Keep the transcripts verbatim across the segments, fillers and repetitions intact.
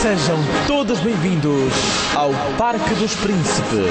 Sejam todos bem-vindos ao Parque dos Príncipes.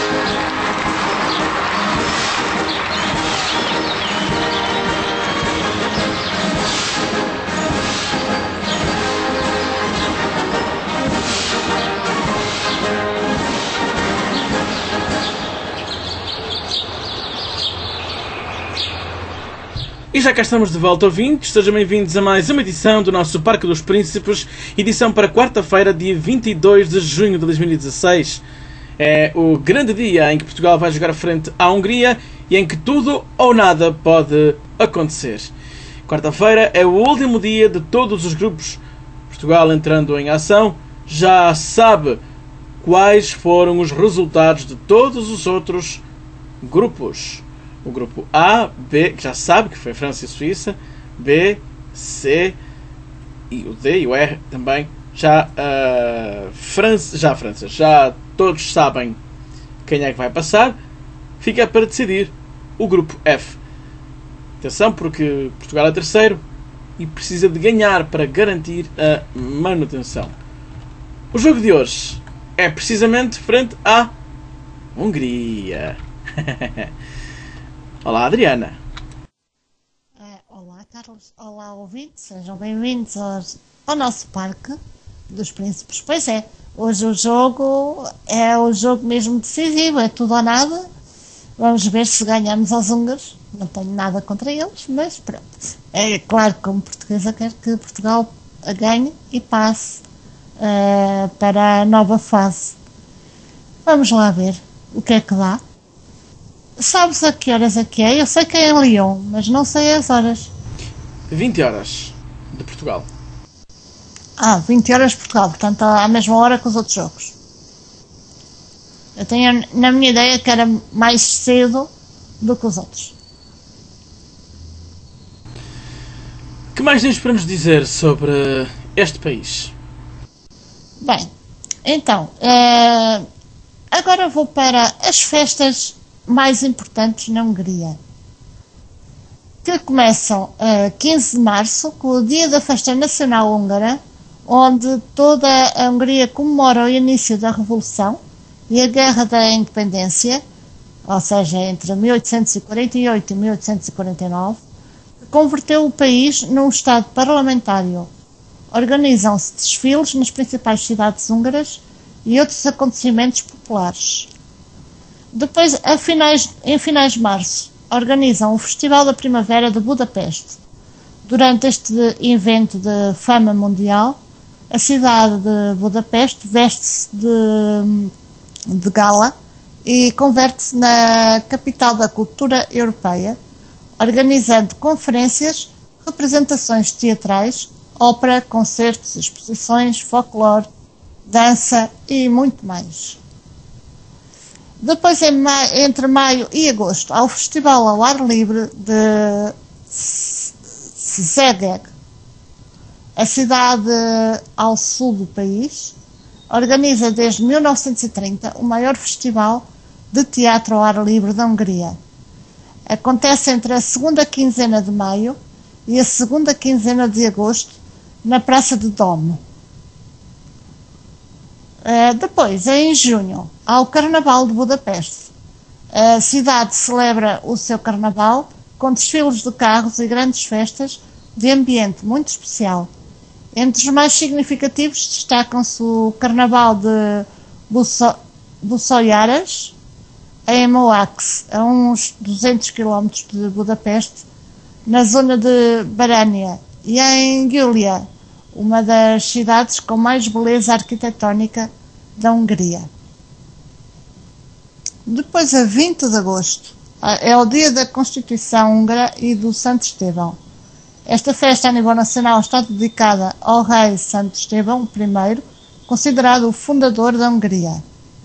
E já cá estamos de volta, ouvintes. Sejam bem-vindos a mais uma edição do nosso Parque dos Príncipes, edição para quarta-feira, dia vinte e dois de junho de dois mil e dezasseis. É o grande dia em que Portugal vai jogar frente à Hungria e em que tudo ou nada pode acontecer. Quarta-feira é o último dia de todos os grupos. Portugal entrando em ação já sabe quais foram os resultados de todos os outros grupos. O grupo A, B, que já sabe que foi França e Suíça, B, C e o D e o R também. Já uh, França, já França, já todos sabem quem é que vai passar. Fica para decidir o grupo F. Atenção, porque Portugal é terceiro e precisa de ganhar para garantir a manutenção. O jogo de hoje é precisamente frente à Hungria. Olá, Adriana. Uh, olá, Carlos. Olá, ouvintes. Sejam bem-vindos aos, ao nosso Parque dos Príncipes. Pois é, hoje o jogo é o jogo mesmo decisivo, é tudo ou nada. Vamos ver se ganhamos aos húngaros. Não tenho nada contra eles, mas pronto. É claro que como portuguesa quero que Portugal ganhe e passe uh, para a nova fase. Vamos lá ver o que é que dá. Sabes a que horas é que é? Eu sei que é em Lyon, mas não sei as horas. vinte horas de Portugal. Ah, vinte horas de Portugal, portanto à mesma hora que os outros jogos. Eu tenho na minha ideia que era mais cedo do que os outros. O que mais tens para nos dizer sobre este país? Bem, então, uh, agora vou para as festas mais importantes na Hungria, que começam a uh, quinze de março, com o dia da Festa Nacional Húngara, onde toda a Hungria comemora o início da Revolução e a Guerra da Independência, ou seja, entre mil oitocentos e quarenta e oito e mil oitocentos e quarenta e nove, que converteu o país num Estado parlamentário. Organizam-se desfiles nas principais cidades húngaras e outros acontecimentos populares. Depois, a finais, em finais de março, organizam o Festival da Primavera de Budapeste. Durante este evento de fama mundial, a cidade de Budapeste veste-se de, de gala e converte-se na capital da cultura europeia, organizando conferências, representações teatrais, ópera, concertos, exposições, folclore, dança e muito mais. Depois, em maio, entre maio e agosto, há o Festival ao Ar Livre de Szeged, a cidade ao sul do país. Organiza desde mil novecentos e trinta o maior festival de teatro ao ar livre da Hungria. Acontece entre a segunda quinzena de maio e a segunda quinzena de agosto na Praça de Dom. Uh, depois, em junho, há o Carnaval de Budapeste. A cidade celebra o seu carnaval com desfiles de carros e grandes festas de ambiente muito especial. Entre os mais significativos destacam-se o Carnaval de Buçoiaras, em Moax, a uns duzentos quilómetros de Budapeste, na zona de Barânia, e em Giulia, uma das cidades com mais beleza arquitetónica da Hungria. Depois, a vinte de agosto, é o dia da Constituição Húngara e do Santo Estevão. Esta festa a nível nacional está dedicada ao rei Santo Estevão I, considerado o fundador da Hungria.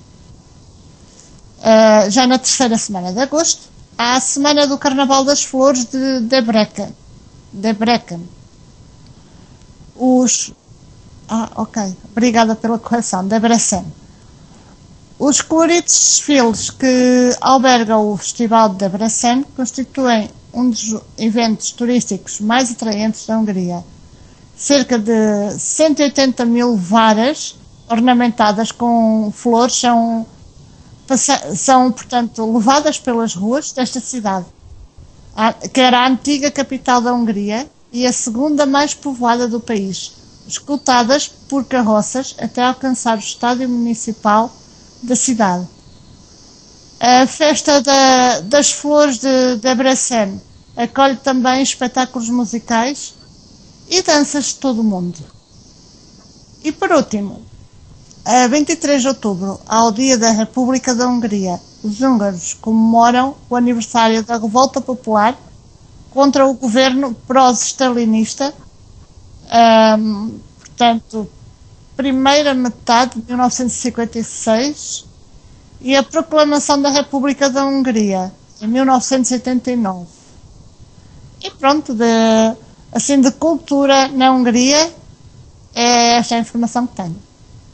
Uh, já na terceira semana de agosto, há a Semana do Carnaval das Flores de Debrecen. Debrecen. Os... Ah, ok. Obrigada pela correção. Debrecen. Os coloridos desfiles que albergam o Festival de Debrecen constituem um dos eventos turísticos mais atraentes da Hungria. cerca de cento e oitenta mil varas ornamentadas com flores são, são, portanto, levadas pelas ruas desta cidade, que era a antiga capital da Hungria e a segunda mais povoada do país, escoltadas por carroças até alcançar o estádio municipal da cidade. A festa da, das flores de Debrecen acolhe também espetáculos musicais e danças de todo o mundo. E por último, a vinte e três de outubro, ao Dia da República da Hungria, os húngaros comemoram o aniversário da revolta popular contra o governo pró-stalinista, um, portanto, primeira metade de mil novecentos e cinquenta e seis, e a proclamação da República da Hungria, em mil novecentos e oitenta e nove. E pronto, de, assim, de cultura na Hungria, é esta a informação que tenho.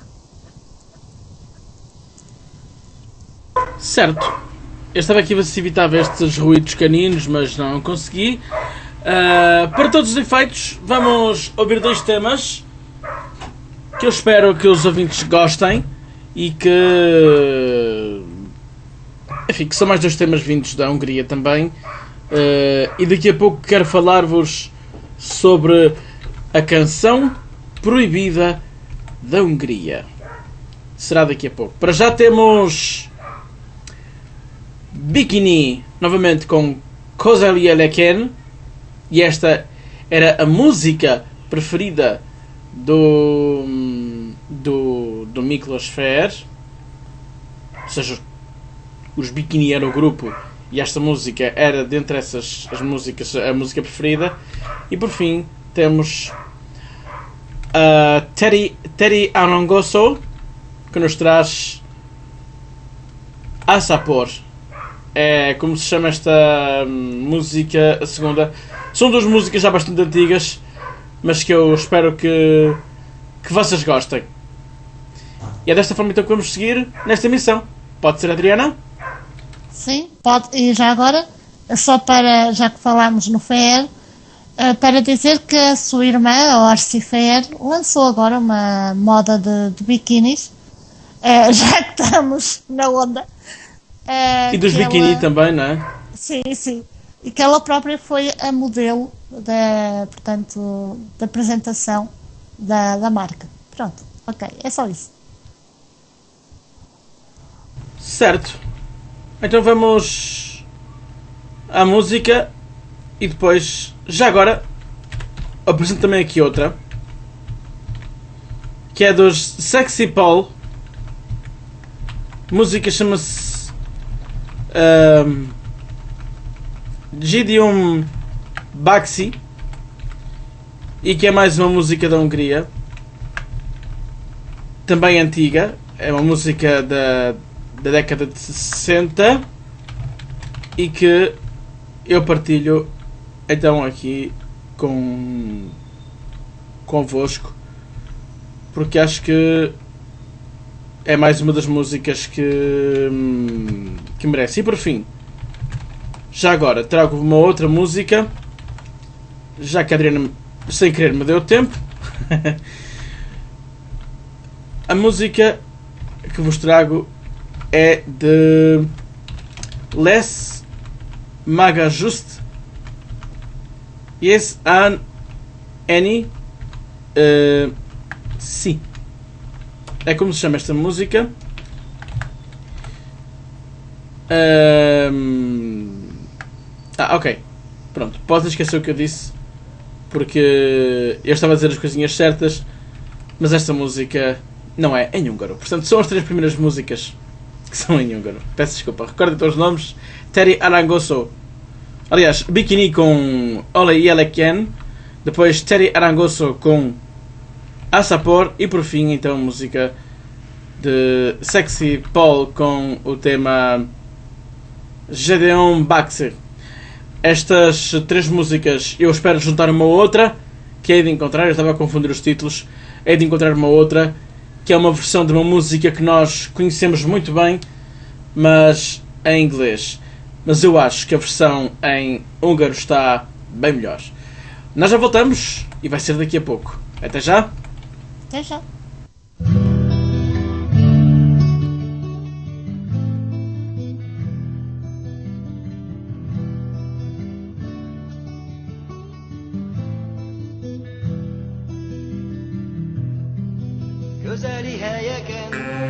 Certo. Eu estava aqui a ver se evitava estes ruídos caninos, mas não consegui. Uh, para todos os efeitos, vamos ouvir dois temas que eu espero que os ouvintes gostem e que, enfim, que são mais dois temas vindos da Hungria também. Uh, e daqui a pouco quero falar-vos sobre a canção proibida da Hungria. Será daqui a pouco. Para já temos Bikini, novamente com Kozeli Eleken, e esta era a música preferida do do, do Miklos Fer, ou seja, os Bikini era o grupo e esta música era dentre essas as músicas a música preferida. E por fim temos a Teri Teri Arangoso, que nos traz Asapor. É como se chama esta música, a segunda. São duas músicas já bastante antigas, mas que eu espero que, que vocês gostem. E é desta forma então que vamos seguir nesta emissão. Pode ser, Adriana? Sim, pode. E já agora, só para, já que falámos no Fer, para dizer que a sua irmã, a Orsi Fer, lançou agora uma moda de, de biquinis, já que estamos na onda. Uh, e dos biquíni ela... também, não é? Sim, sim. E que ela própria foi a modelo da, portanto, da apresentação da, da marca. Pronto, ok, é só isso. Certo. Então vamos à música e depois, já agora, apresento também aqui outra, que é dos Sexy Paul. A música chama-se Um, Gideon Baxi, e que é mais uma música da Hungria, também antiga, é uma música da, da década de sessenta e que eu partilho então aqui com convosco, porque acho que é mais uma das músicas que, que merece. E por fim, já agora trago uma outra música, já que a Adriana sem querer me deu tempo. A música que vos trago é de Les Maga Just Yes An Any uh, Sim. É como se chama esta música. Um... Ah, ok. Pronto. Podes esquecer o que eu disse, porque eu estava a dizer as coisinhas certas, mas esta música não é em húngaro. Portanto, são as três primeiras músicas que são em húngaro. Peço desculpa. Recordem todos os nomes. Teri Arangoso. Aliás, Bikini com Ole Jeleken. Depois Teri Arangoso com Asapor. E por fim, então, a música de Sexy Paul com o tema Gedeon Baxter. Estas três músicas eu espero juntar uma outra, que é de encontrar, eu estava a confundir os títulos, é de encontrar uma outra, que é uma versão de uma música que nós conhecemos muito bem, mas em inglês. Mas eu acho que a versão em húngaro está bem melhor. Nós já voltamos e vai ser daqui a pouco. Até já! Até já! Közeli helyeken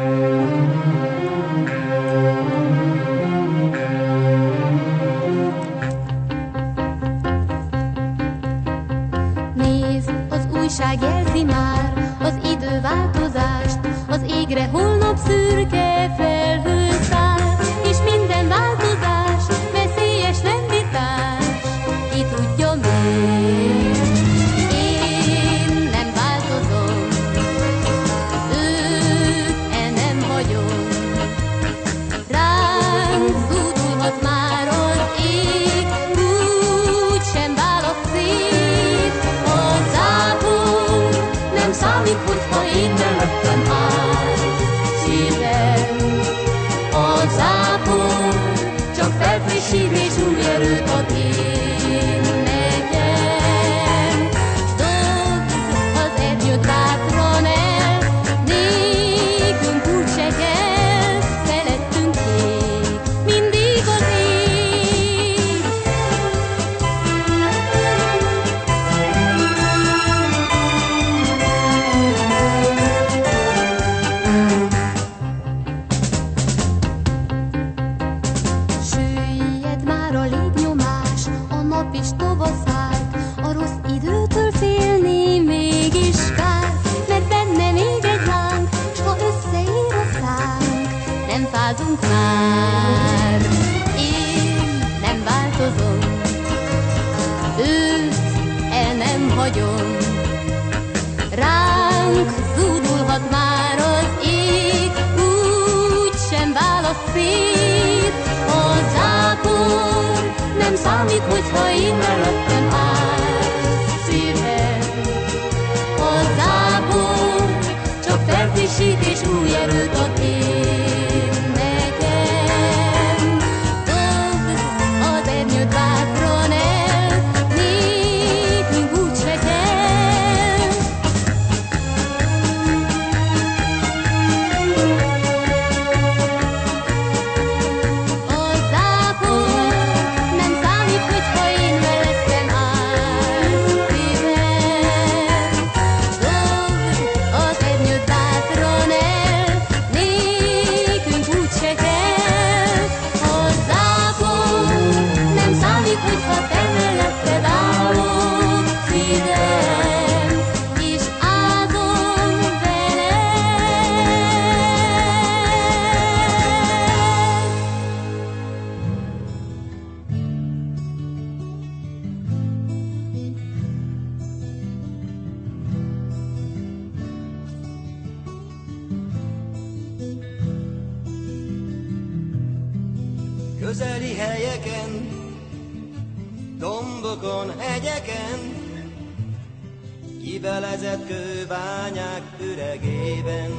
Nézd, az újság jelzi már az időváltozást, az égre holnap szürke felhő száll, és minden változás veszélyes, nem vitás, ki tudja miért. Én nem változom, őt-e nem hagyom, ránk zúdulhat már az ég, úgy sem választ szét. A zápor nem számít, hogyha én mellettem áll, szívem. A zápor csak felfrissít és új erőt ad én nekem. Dobd az ernyőt bátran el, nékünk úgy se kell, felettünk ég, mindig az ég. Süllyed már a légnyomás, a nap is tovaszált, a rossz időtől félni mégis kár, mert benne még egy láng, s ha összeér a szánk, nem fázunk már. Én nem változom, őt-e nem hagyom, ránk zúdulhat már az ég, úgy sem választ szét. A zápor nem számít, hogyha én mellettem áll, szívem. A zápor csak felfrissít és új erőt ad én nekem. Dobd az ernyőt bátran el, nékünk úgy se kell. A zápor nem számít, hogyha én mellettem áll, szívem. Dobd az ernyőt bátran el, nékünk úgy se kell. A zápor nem számít, hogyha te melletted állok, szívem, és áldom veled. közeli helyeken, dombokon, hegyeken, kibelezett kőbányák üregében.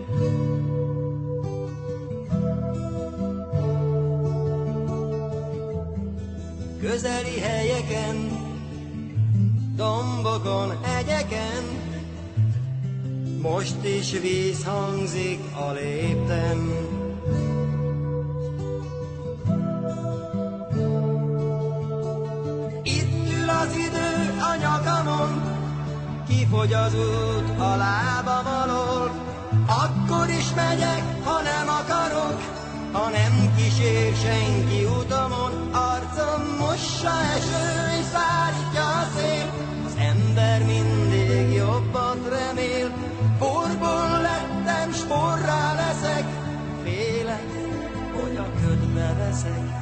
Közeli helyeken, dombokon, hegyeken, most is víz hangzik a lépten. Itt ül az idő a nyakamon, kifogy az út a lábam alól. Akkor is megyek, ha nem akarok, ha nem kísér senki utamon. Arcom mossa eső és szárítja a szél, az ember mindig jobbat remél. Porból lettem, s porrá leszek, félek, hogy a ködbe veszek.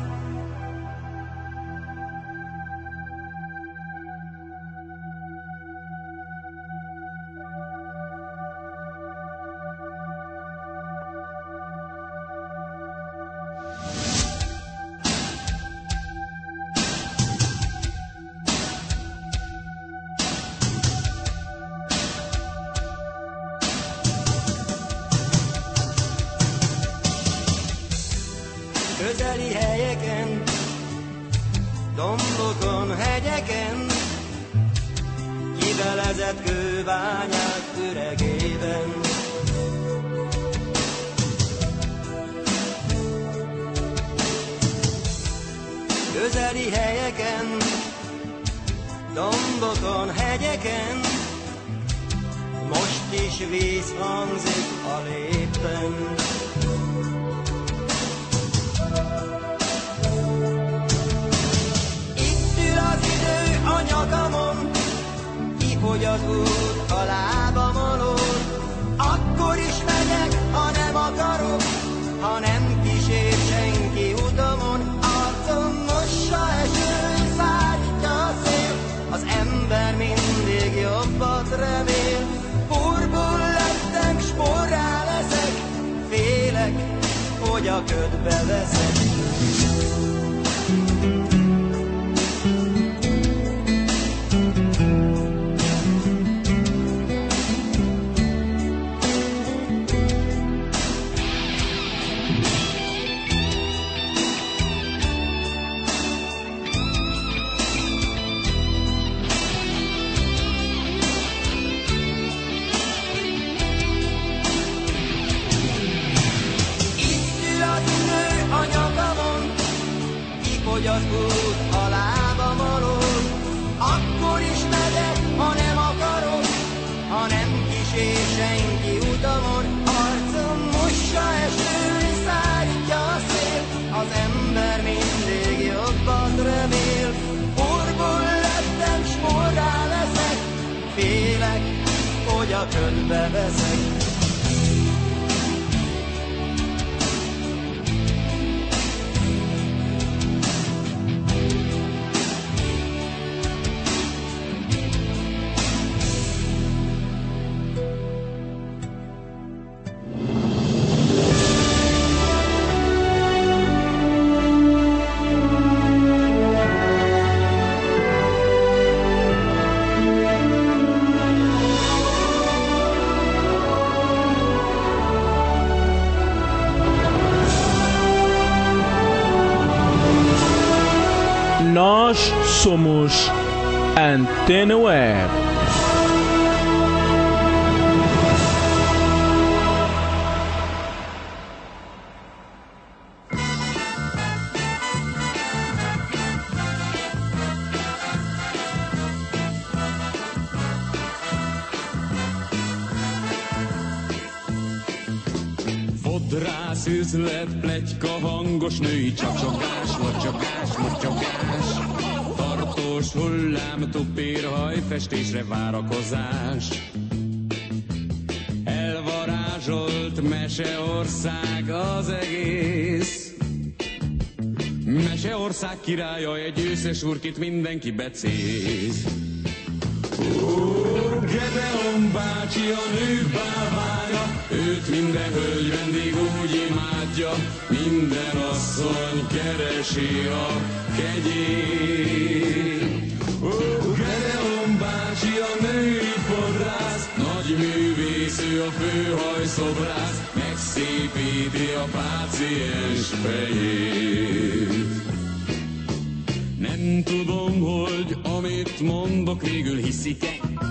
Közeli helyeken, dombokon, hegyeken, vezet kőbányák üregében. Közeli helyeken, dombokon, hegyeken, most is víz hangzik a lépen. Itt ül az idő a nyakamon, kifogy az út a lábam alól. Akkor is megyek, ha nem akarok, ha nem kísér senki utamon. Arcom mossa eső, szárítja a szél, az ember mindig jobbat remél. Porból lettem, s porrá leszek, félek, hogy a ködbe veszek. Hogy az út a lábam alól. Akkor is megyek, ha nem akarok, ha nem kísér senki utamon. Arcom mossa eső, szárítja a szél, az ember mindig jobbat remél. Porból lettem, s porrá leszek, félek, hogy a ködbe veszek. Nós somos Antena Web. Fodrász üzlet, pletyka, hangos női csacsogás, mocsogás, mocsogás. Tartós hullám, tupír, hajfestésre várakozás. Elvarázsolt meseország az egész. Meseország királya, egy őszes urkit mindenki becéz. Gedeon bácsi a nők bálványa, őt minden hölgy vendég úgy imádja, minden asszony keresi a kegyét. Ó, Gedeon bácsi a női fodrász, nagy művész, ő a főhajszobrász, megszépíti a páciens fejét. Nem tudom, hogy amit mondok, végül hiszik-e.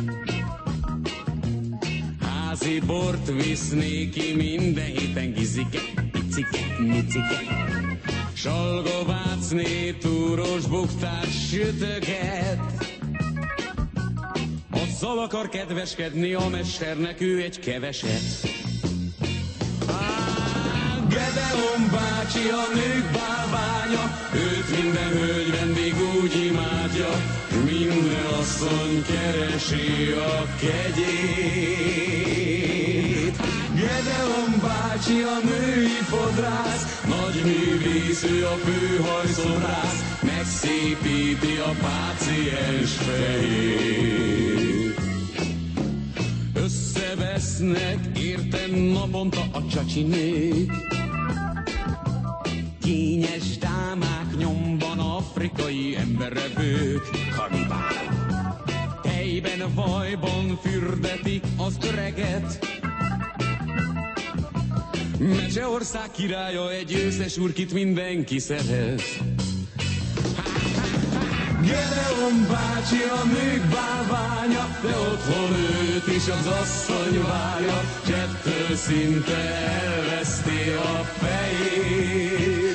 Házi bort visz néki, minden héten gizike, picike, micike. Salgovácné, túros buktás sütöget. Azzal akar kedveskedni a mesternek, ő egy keveset. Gedeon bácsi a nők bálványa, őt minden hölgy vendég úgy imádja, minden asszony keresi a kegyét. Gedeon bácsi a női fodrász, nagy művész, ő a főhajszobrász, megszépíti a páciens fejét. Összevesznek értem naponta a csacsinők, kényes dámák nyomban, afrikai emberevők, kanibálok. Helyben vajban fürdetik az öreget. Meseország királya, egy őszes urkit mindenki szeret. Gedeon bácsi a nők bálványa, de otthon őt is az asszony várja, csettől szinte elveszti a fejét.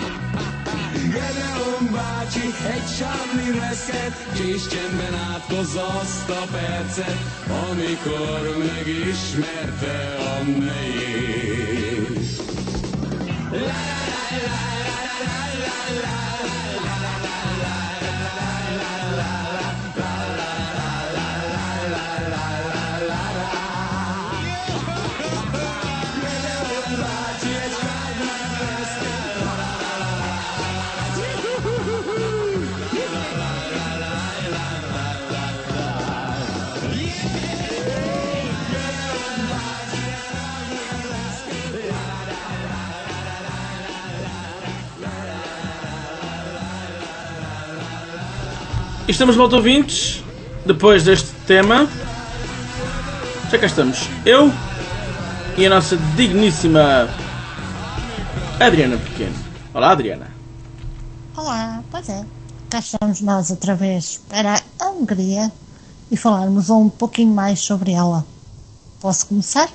Gedeon bácsi egy sávli reszket, és csendben átkozza azt a percet, amikor megismerte a nejét. La la la la la la Estamos de volta, ouvintes, depois deste tema. Já cá estamos, eu e a nossa digníssima Adriana Pequeno. Olá, Adriana. Olá, pois é, cá estamos nós outra vez para a Hungria e falarmos um pouquinho mais sobre ela. Posso começar?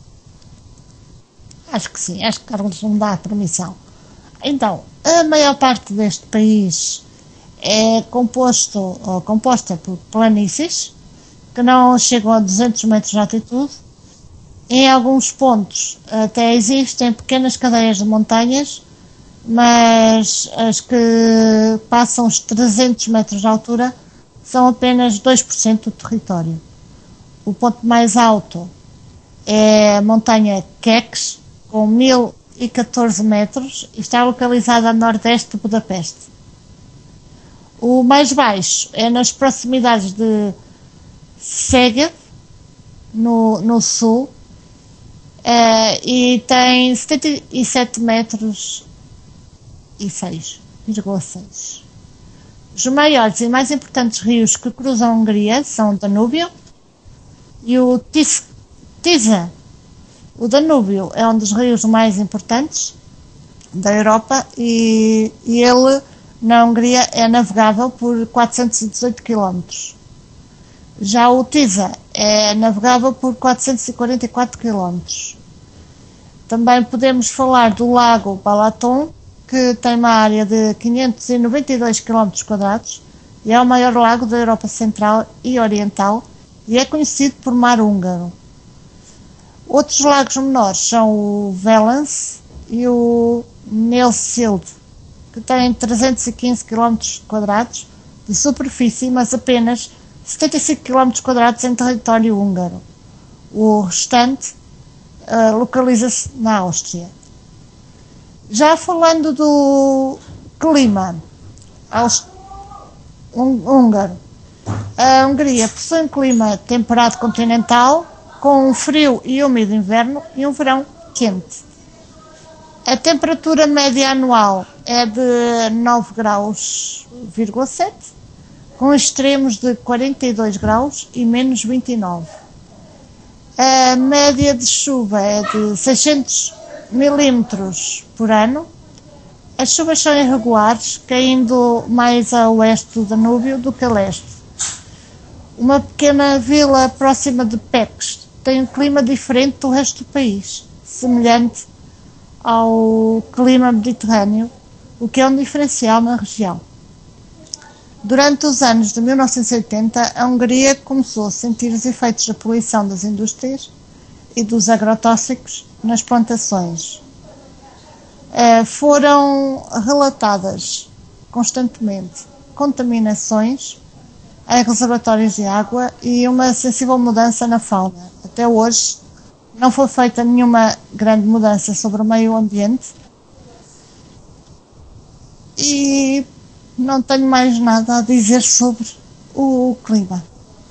Acho que sim, acho que Carlos me dá a permissão. Então, a maior parte deste país é composto, ou composta por planícies que não chegam a duzentos metros de altitude. Em alguns pontos até existem pequenas cadeias de montanhas, mas as que passam os trezentos metros de altura são apenas dois por cento do território. O ponto mais alto é a montanha Kekes, com mil e catorze metros, e está localizada a nordeste de Budapeste. O mais baixo é nas proximidades de Szeged, no, no sul, uh, e tem setenta e sete metros e seis vírgula seis. Os maiores e mais importantes rios que cruzam a Hungria são o Danúbio e o Tis, Tisa. O Danúbio é um dos rios mais importantes da Europa e, e ele na Hungria é navegável por quatrocentos e dezoito quilómetros. Já o Tisa é navegável por quatrocentos e quarenta e quatro quilómetros. Também podemos falar do lago Balaton, que tem uma área de quinhentos e noventa e dois quilómetros quadrados e é o maior lago da Europa Central e Oriental e é conhecido por mar húngaro. Outros lagos menores são o Velence e o Nélsild, que têm trezentos e quinze quilómetros quadrados de superfície, mas apenas setenta e cinco quilómetros quadrados em território húngaro. O restante uh, localiza-se na Áustria. Já falando do clima húngaro, a Hungria possui um clima temperado continental, com um frio e úmido inverno e um verão quente. A temperatura média anual é de nove graus vírgula sete, com extremos de quarenta e dois graus e menos vinte e nove. A média de chuva é de seiscentos milímetros por ano. As chuvas são irregulares, caindo mais a oeste do Danúbio do que a leste. Uma pequena vila próxima de Pécs tem um clima diferente do resto do país, semelhante ao clima mediterrâneo, o que é um diferencial na região. Durante os anos de mil novecentos e oitenta, a Hungria começou a sentir os efeitos da poluição das indústrias e dos agrotóxicos nas plantações. Uh, foram relatadas constantemente contaminações em reservatórios de água e uma sensível mudança na fauna. Até hoje não foi feita nenhuma grande mudança sobre o meio ambiente e não tenho mais nada a dizer sobre o clima.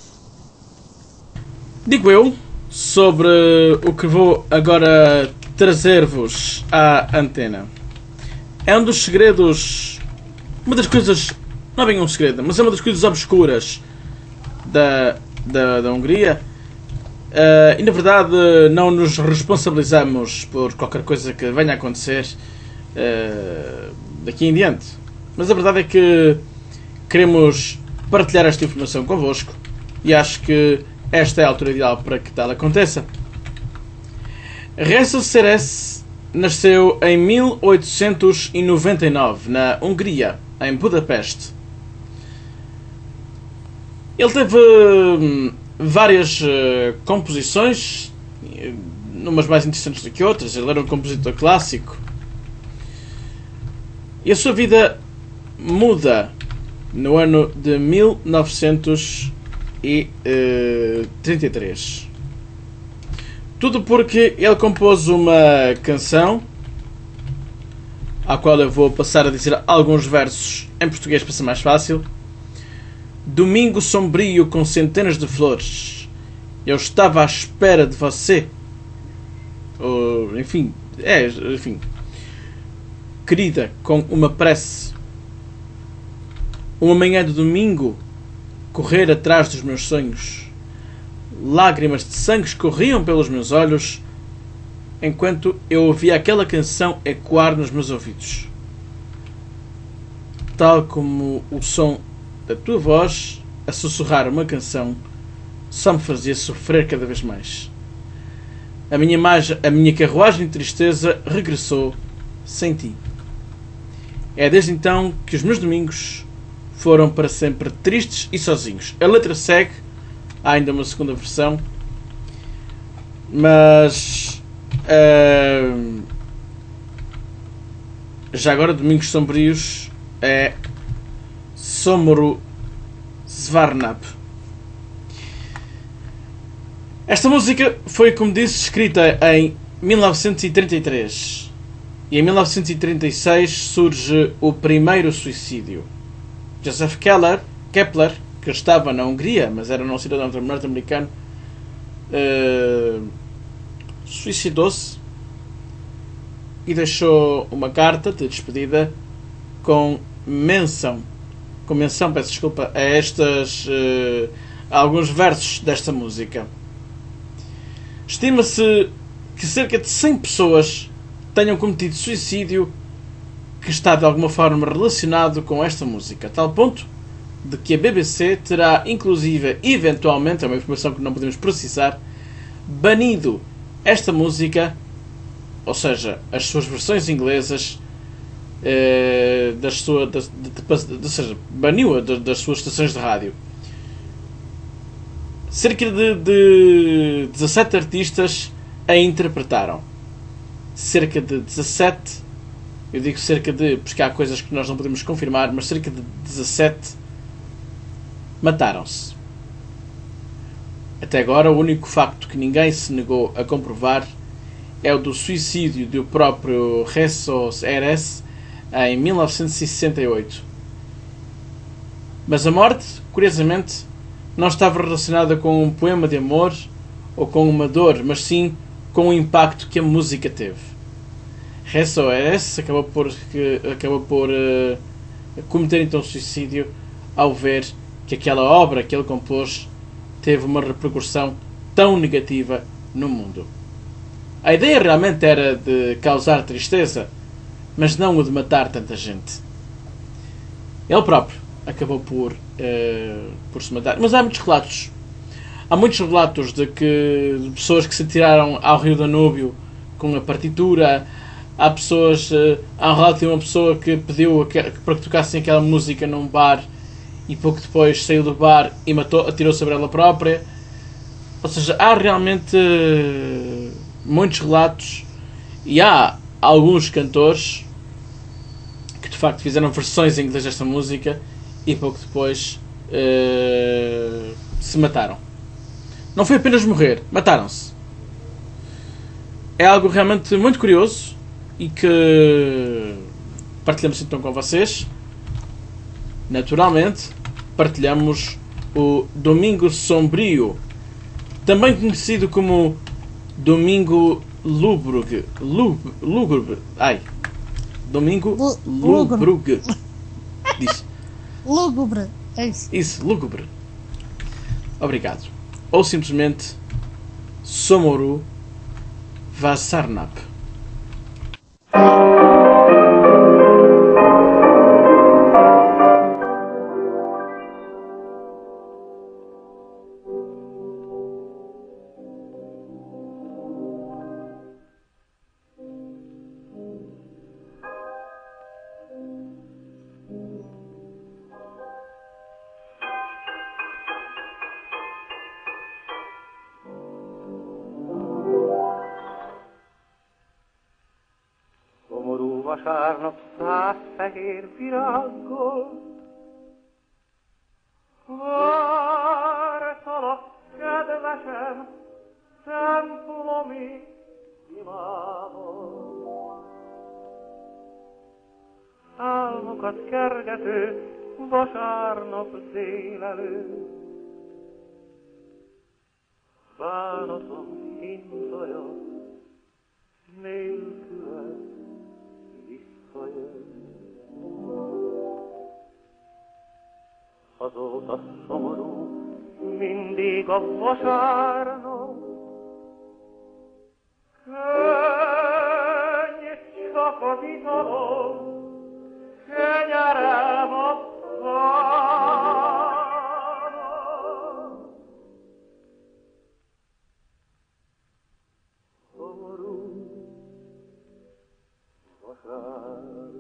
Digo eu, sobre o que vou agora trazer-vos à antena. É um dos segredos, uma das coisas, não é bem um segredo, mas é uma das coisas obscuras da, da, da Hungria. Uh, e na verdade não nos responsabilizamos por qualquer coisa que venha a acontecer uh, daqui em diante. Mas a verdade é que queremos partilhar esta informação convosco e acho que esta é a altura ideal para que tal aconteça. Resso Seress nasceu em mil oitocentos e noventa e nove na Hungria, em Budapeste. Ele teve hum, várias uh, composições, umas mais interessantes do que outras. Ele era um compositor clássico. E a sua vida muda no ano de mil novecentos e trinta e três. Tudo porque ele compôs uma canção, à qual eu vou passar a dizer alguns versos em português para ser mais fácil. Domingo sombrio com centenas de flores, eu estava à espera de você. Ou, enfim, é, enfim. Querida, com uma prece. Uma manhã de domingo, correr atrás dos meus sonhos. Lágrimas de sangue escorriam pelos meus olhos, enquanto eu ouvia aquela canção ecoar nos meus ouvidos. Tal como o som da tua voz a sussurrar uma canção só me fazia sofrer cada vez mais. A minha, imagem, a minha carruagem de tristeza regressou sem ti. É desde então que os meus domingos foram para sempre tristes e sozinhos. A letra segue, há ainda uma segunda versão, mas uh, já agora Domingos Sombrios é Somoru Svarnap. Esta música foi, como disse, escrita em mil novecentos e trinta e três e em mil novecentos e trinta e seis surge o primeiro suicídio. Joseph Keller, Kepler, que estava na Hungria, mas era um cidadão norte-americano, uh, suicidou-se e deixou uma carta de despedida com menção, com menção, peço desculpa, a estas, uh, a alguns versos desta música. Estima-se que cerca de cem pessoas tenham cometido suicídio que está de alguma forma relacionado com esta música, a tal ponto de que a B B C terá inclusive, eventualmente, é uma informação que não podemos precisar, banido esta música, ou seja, as suas versões inglesas, eh, das sua, das, de, de, de, ou seja, baniu-a das suas estações de rádio. Cerca de, de dezassete artistas a interpretaram. Cerca de dezassete, eu digo cerca de, porque há coisas que nós não podemos confirmar, mas cerca de dezassete mataram-se. Até agora, o único facto que ninguém se negou a comprovar é o do suicídio do próprio Resso Seress em mil novecentos e sessenta e oito. Mas a morte, curiosamente, não estava relacionada com um poema de amor ou com uma dor, mas sim com o impacto que a música teve. Resso Seress acabou por, acabou por uh, cometer então suicídio ao ver que aquela obra que ele compôs teve uma repercussão tão negativa no mundo. A ideia realmente era de causar tristeza, mas não o de matar tanta gente. Ele próprio acabou por, uh, por se matar. Mas há muitos relatos. Há muitos relatos de que de pessoas que se tiraram ao rio Danúbio com a partitura. Há pessoas... Uh, há um relato de uma pessoa que pediu para que tocassem aquela música num bar e pouco depois saiu do bar e matou, atirou sobre ela própria. Ou seja, há realmente uh, muitos relatos e há alguns cantores que de facto fizeram versões em inglês desta música e pouco depois uh, se mataram. Não foi apenas morrer, mataram-se. É algo realmente muito curioso e que partilhamos então com vocês. Naturalmente, partilhamos o Domingo Sombrio, também conhecido como Domingo Lúgubre. Lúgubre. Ai. Domingo Lúgubre. Diz. Lúgubre. É isso. Isso, lúgubre. Obrigado. Ou simplesmente Somoru Svarnap. vasárnap száz fehér virággal. Vártalak, kedvesem, templomi imádon. Álmokat kergető vasárnap délelőtt, bánatom hintaja nélküled visszajön. Azóta szomorú mindig a vasárnap, könny csak az italom, kenyerem a pánom. Szomorú vasárnap.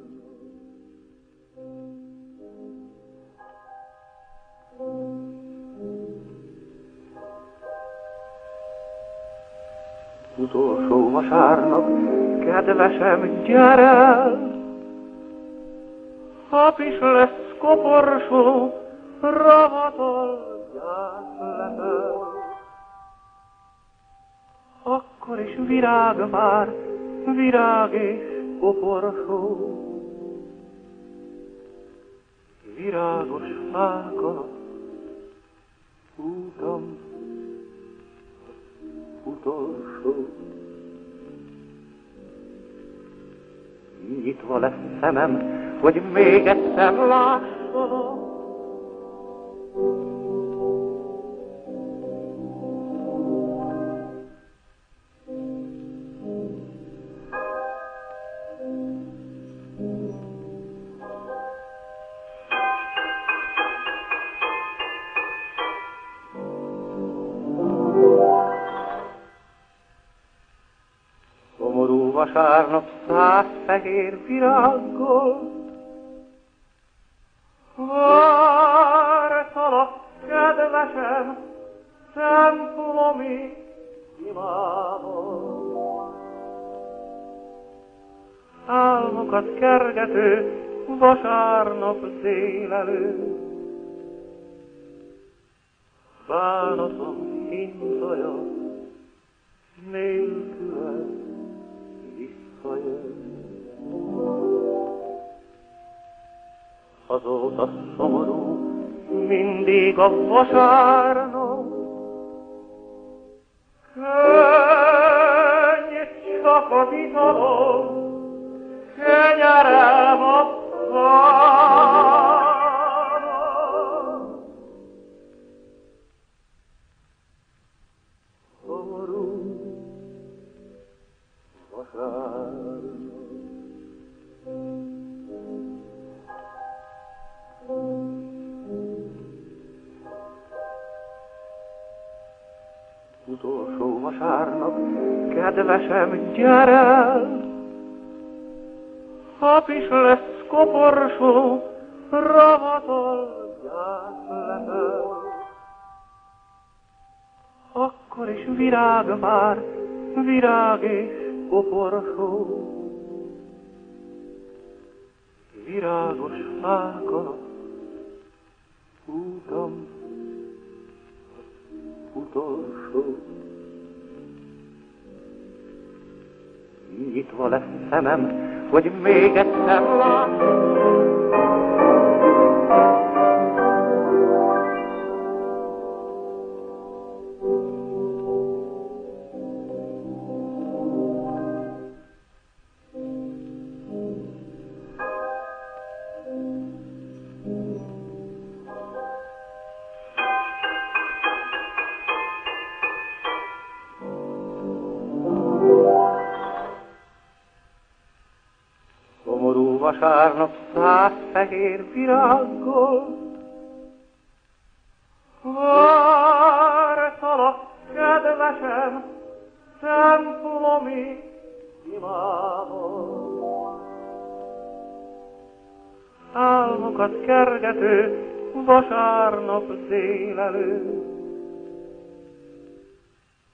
Utolsó vasárnap, kedvesem, gyere! Hap is lesz koporsó, ravatal gyászlepel. Akkor is virág vár, virág és koporsó. Virágos fákat útam utolsó. Nyitva lesz szemem, hogy még egyszer lássalak. Szomorú vasárnap száz fehér virággal, vártalak, kedvesem, templomi imádon. Álmokat kergető vasárnap délelőtt, bánatom hintaja nélküled visszajön. Azóta szomorú mindig a vasárnap, könny csak az italom, kenyerem a pánom. Szomorú vasárnap. Utolsó vasárnap, kedvesem, gyere! Hap is lesz koporsó, ravatal gyászlepel. Akkor is virág vár, virág és koporsó. Virágos fákat útam utolsó. Nyitva lesz szemem, hogy még egyszer lássalak. Szomorú vasárnap száz fehér virággal, vártalak, kedvesem, templomi imádon. Álmokat kergető vasárnap délelőtt,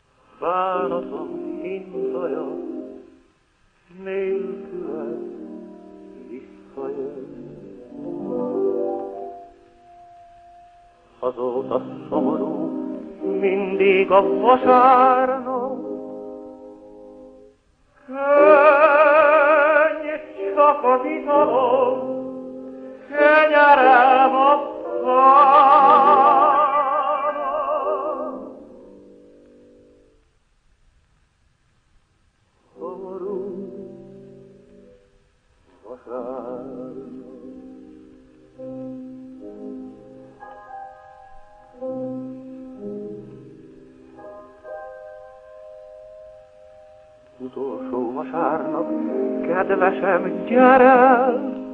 bánatom hintaja nélküled visszajön. Azóta szomorú mindig a vasárnap, könny csak az italom, kenyerem a szárnap. Szomorú vasárnap. Utolsó vasárnap, kedvesem, gyere,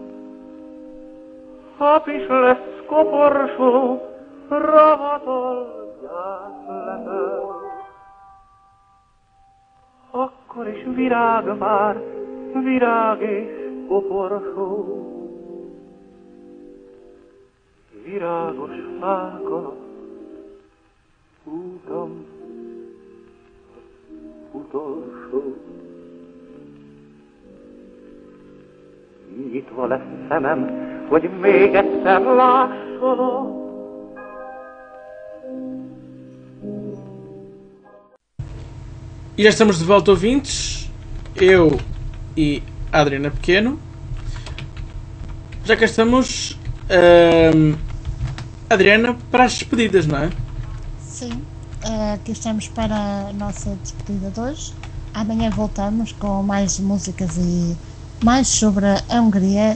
hap is lesz koporsó, ravatal gyászlepel. Akkor is virág vár, virág és koporsó, virágos fákon útam utolsó. Nyitva lesz szemem, hogy még egyszer lássalak. E já estamos de volta, ouvintes. Eu e a Adriana Pequeno. Já cá estamos, uh, Adriana, para as despedidas, não é? Sim, uh, aqui estamos para a nossa despedida de hoje. Amanhã voltamos com mais músicas e mais sobre a Hungria.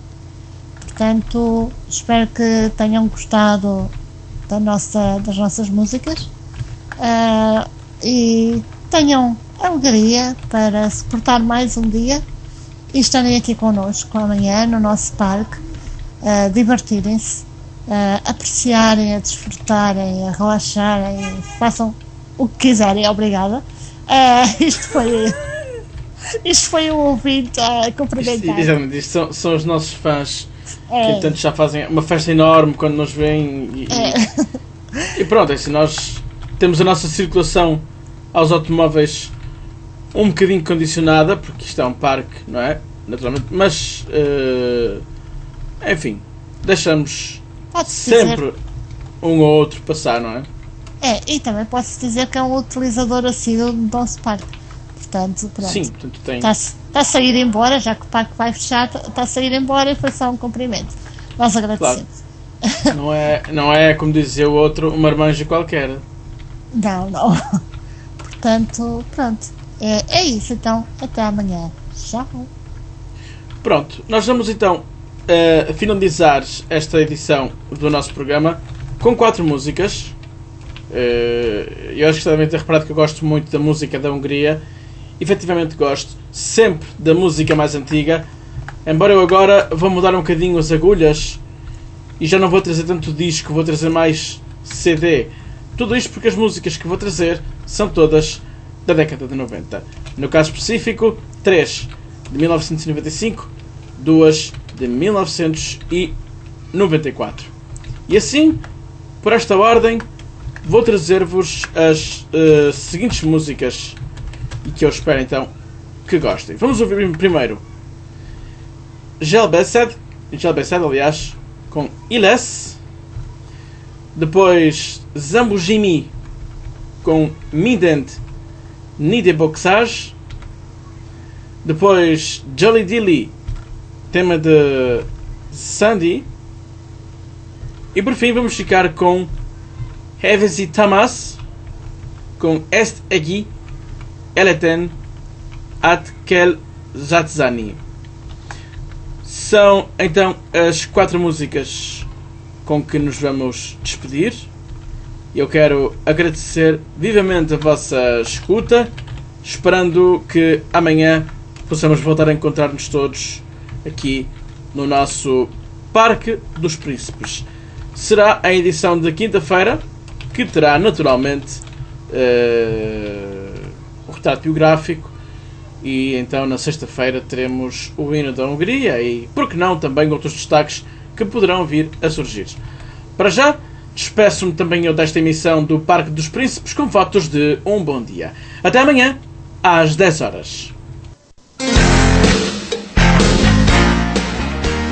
Portanto, espero que tenham gostado da nossa, das nossas músicas uh, e tenham alegria para suportar mais um dia e estarem aqui connosco amanhã no nosso parque, uh, divertirem-se, uh, apreciarem, a desfrutarem, a relaxarem, façam o que quiserem. Obrigada. Uh, isto foi isto foi um ouvinte a cumprimentar. Exatamente, isto são, são os nossos fãs É. que portanto já fazem uma festa enorme quando nos veem e, É. e pronto, é assim, nós temos a nossa circulação aos automóveis um bocadinho condicionada, porque isto é um parque, não é? Naturalmente, mas uh, enfim, deixamos Pode-se sempre dizer, um ou outro passar, não é? é, e também posso dizer que é um utilizador assíduo do nosso parque. Portanto, pronto. Sim, portanto tem. Está a sair embora, já que o parque vai fechar, está a sair embora e foi só um cumprimento. Nós agradecemos. Não é, não é, como dizia o outro, uma marmanjo qualquer. Não, não. Portanto, pronto. É, é isso, então. Até amanhã. Tchau. Pronto, nós vamos então uh, finalizar esta edição do nosso programa com quatro músicas. Uh, eu acho que devem ter reparado que eu gosto muito da música da Hungria. Efetivamente gosto sempre da música mais antiga, embora eu agora vou mudar um bocadinho as agulhas e já não vou trazer tanto disco, vou trazer mais C D. Tudo isto porque as músicas que vou trazer são todas da década de noventa. No caso específico, três de mil novecentos e noventa e cinco, duas de mil novecentos e noventa e quatro. E assim, por esta ordem, vou trazer-vos as uh, seguintes músicas e que eu espero então que gostem. Vamos ouvir primeiro Gelbesed, Gelbesed aliás, com Iles. Depois Zambujimi com Mindent Nideboxage. Depois Jolly Dilly, tema de Sandy. E por fim vamos ficar com Hevesi Tamas com Est Egi Eleten Atkel Zatzani. São então as quatro músicas com que nos vamos despedir. Eu quero agradecer vivamente a vossa escuta, esperando que amanhã possamos voltar a encontrar-nos todos aqui no nosso Parque dos Príncipes. Será a edição de quinta-feira, que terá naturalmente uh, o retrato biográfico, e então na sexta-feira teremos o hino da Hungria e, por que não, também outros destaques que poderão vir a surgir. Para já, despeço-me também eu desta emissão do Parque dos Príncipes com votos de um bom dia. Até amanhã, às dez horas.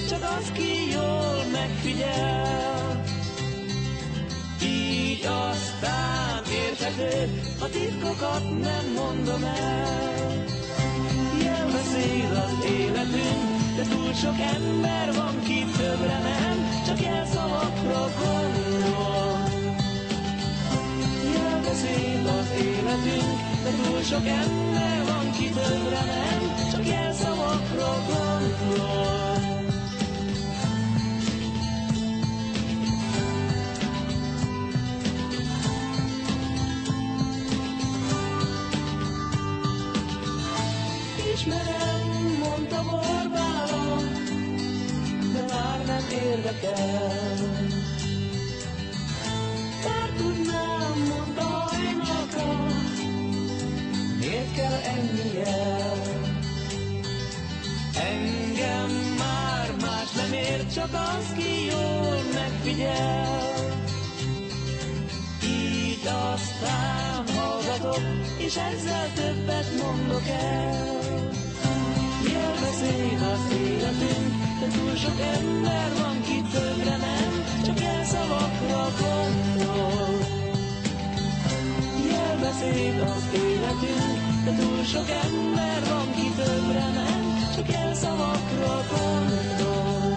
csak az, ki jól megfigyel. Így aztán érthető, a titkokat nem mondom el. Jelbeszéd az életünk, de túl sok ember van, ki többre nem, csak jelszavakra gondol. Jelbeszéd az életünk, de túl sok ember van, ki többre nem, csak jelszavakra gondol. Ismerem, mondta Borbálom, de már nem érdekel. Bár tudnám, mondta Hajnalka, miért kell ennyi jel? Engem már más nem ér, csak az, ki jól megfigyel. Így aztán hallgatok, és ezzel többet mondok el. Jelbeszéd az életünk, de túl sok ember van, ki többre nem, csak jelszavakra gondol. Jelbeszéd az életünk, de túl sok ember van, ki többre nem, csak jelszavakra gondol.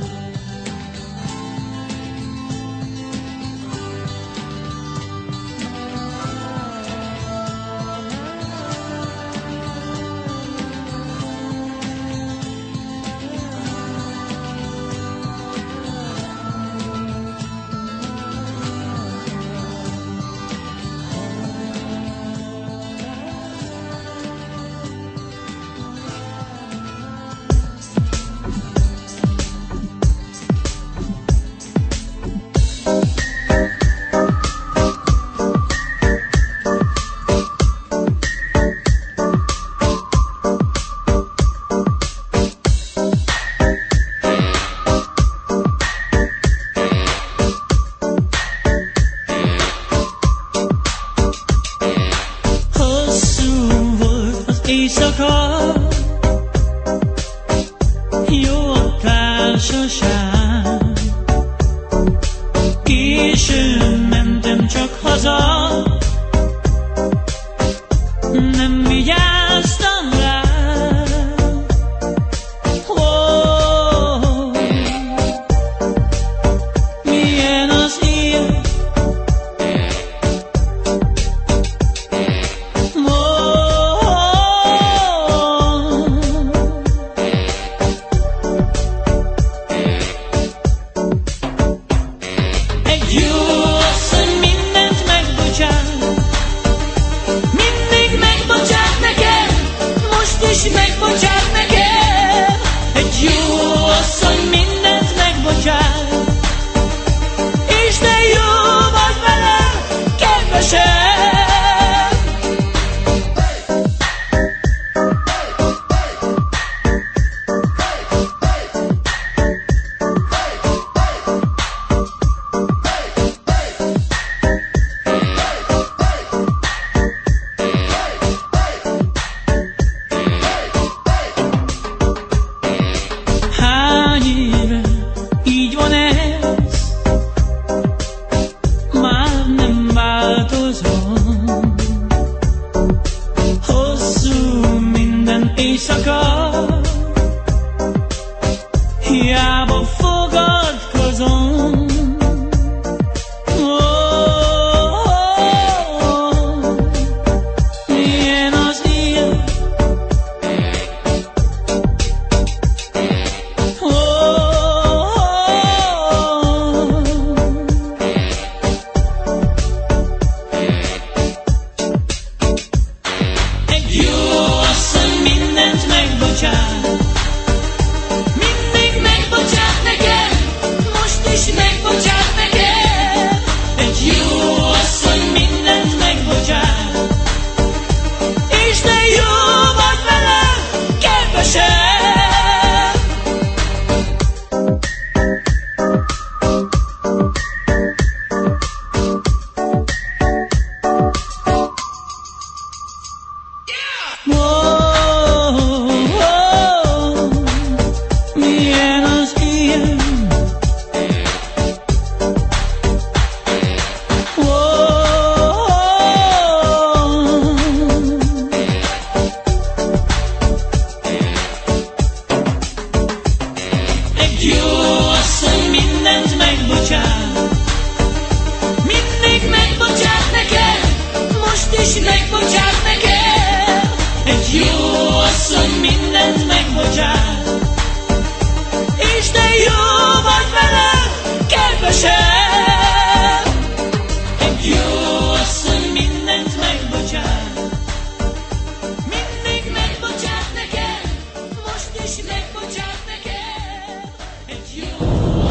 Mindig megbocsát nekem, most is meg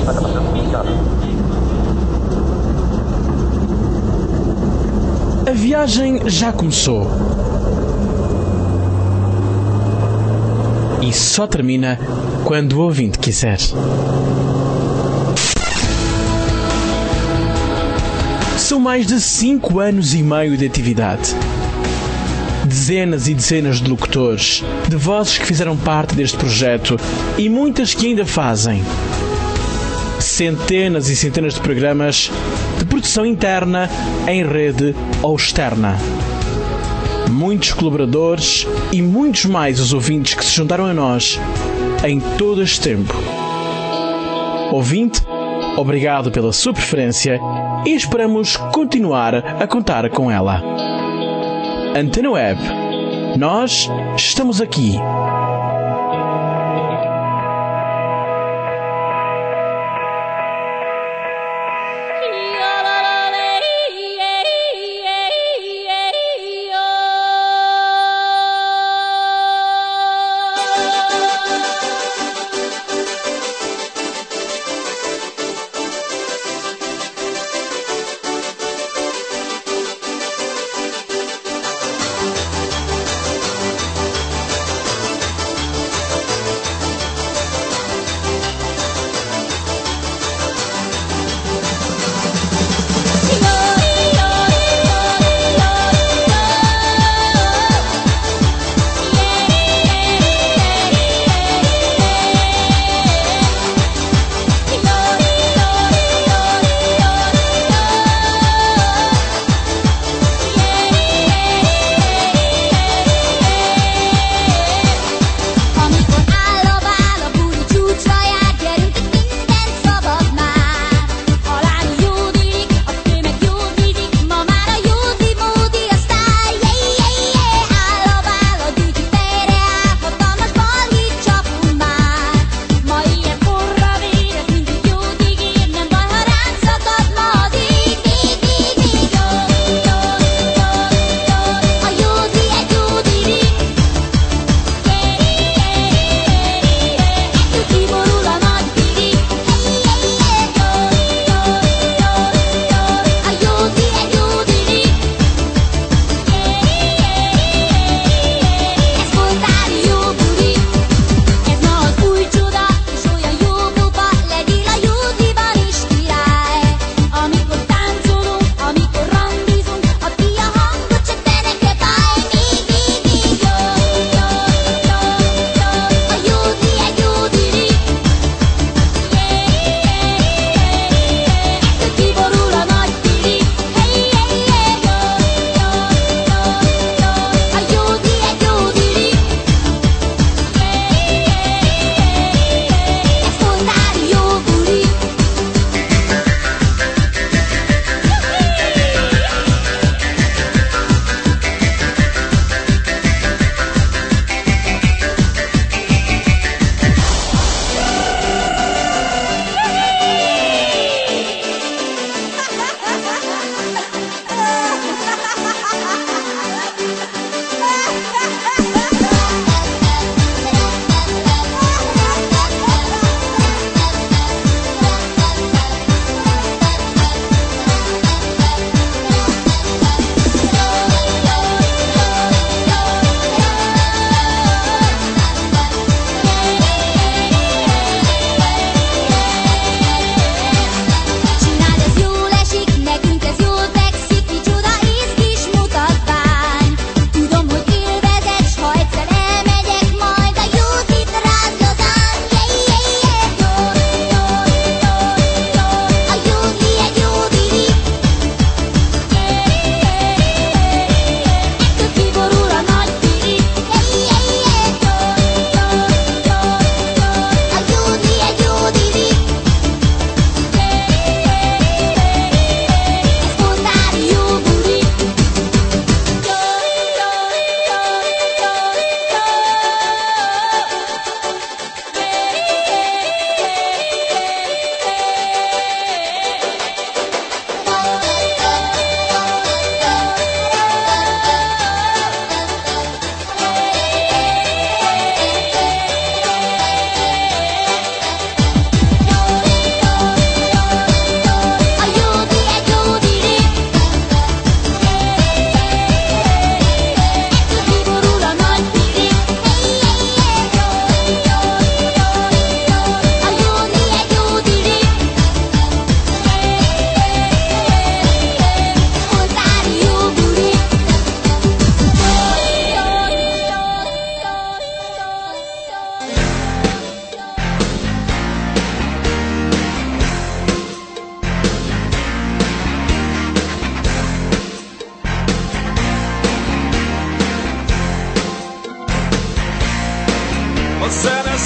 A viagem já começou. E só termina quando o ouvinte quiser. São mais de cinco anos e meio de atividade. Dezenas e dezenas de locutores, de vozes que fizeram parte deste projeto e muitas que ainda fazem. Centenas e centenas de programas de produção interna, em rede ou externa. Muitos colaboradores e muitos mais os ouvintes que se juntaram a nós em todo este tempo. Ouvinte, obrigado pela sua preferência e esperamos continuar a contar com ela. Antena Web, nós estamos aqui.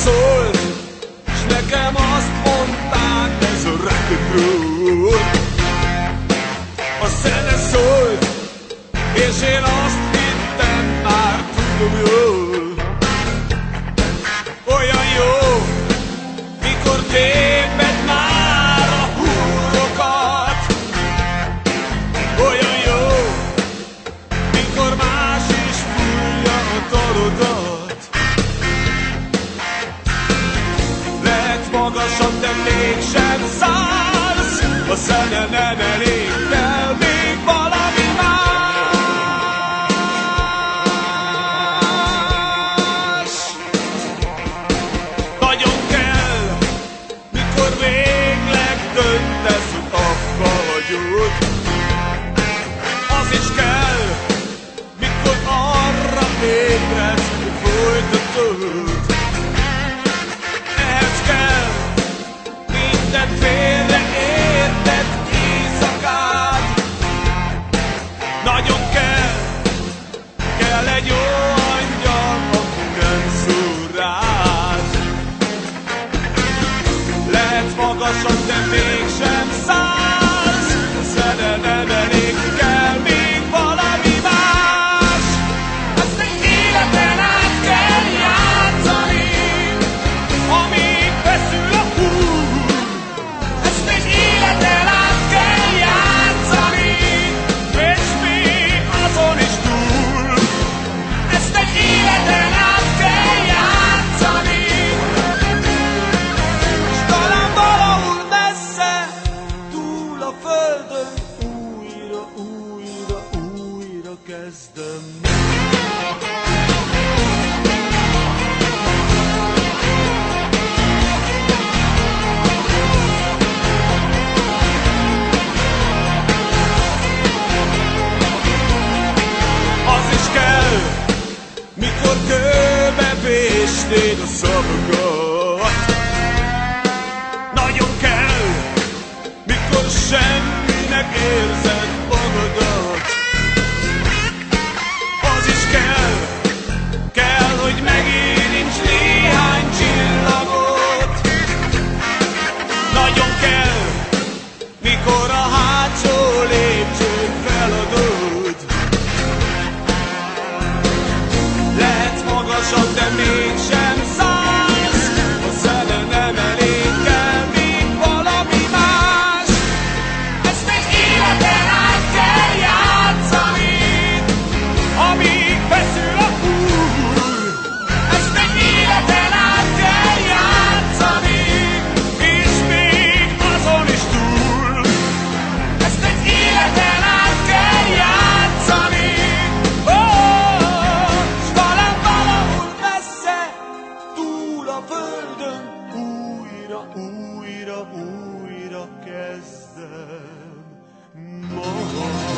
szólt, s nekem azt mondták, ez a rock'n'roll. A zene szólt, és én azt hittem, már tudom jól. Olyan jó, mikor téped már a húrokat. Olyan jó, mikor más is fújja a dalodat. Lehet magasabb, de mégsem szállsz. A zene nem elég, kell még valami más. Nagyon kell, mikor végleg döntesz, hogy abba hagyod. Az is kell, mikor arra ébredsz, hogy folytatod. Ehhez kell minden félreértett éjszakád. Nagyon kell, kell egy jó angyal, aki nem szól rád. Lehet magasabb, de mégsem szállsz. A zene nem elég, kell még valami más. Ezt egy életen át kell játszani, amíg feszül a húr. Ezt egy életen át kell játszani, és még azon is túl. Ezt egy életen át kell játszani, és talán valahol messze, túl a földön, újra, újra, újra kezdem. Az is kell, mikor kőbevésnéd a szavakat. Nagyon kell, mikor semminek érzed magadat. Az is kell, kell, hogy megérints néhány csillagot. Nagyon kell, mikor a hátsó lépcsőt feladod. Lehet magasabb, de mégsem szállsz. A zene nem elég, kell még valami más. Ezt egy életen át kell játszani, amíg feszül a húr. Ezt egy életen át kell játszani, és még azon is túl. Ezt egy életen át kell játszani, ó, s talán valahol messze, túl a földön, újra, újra, újra kezdem magam.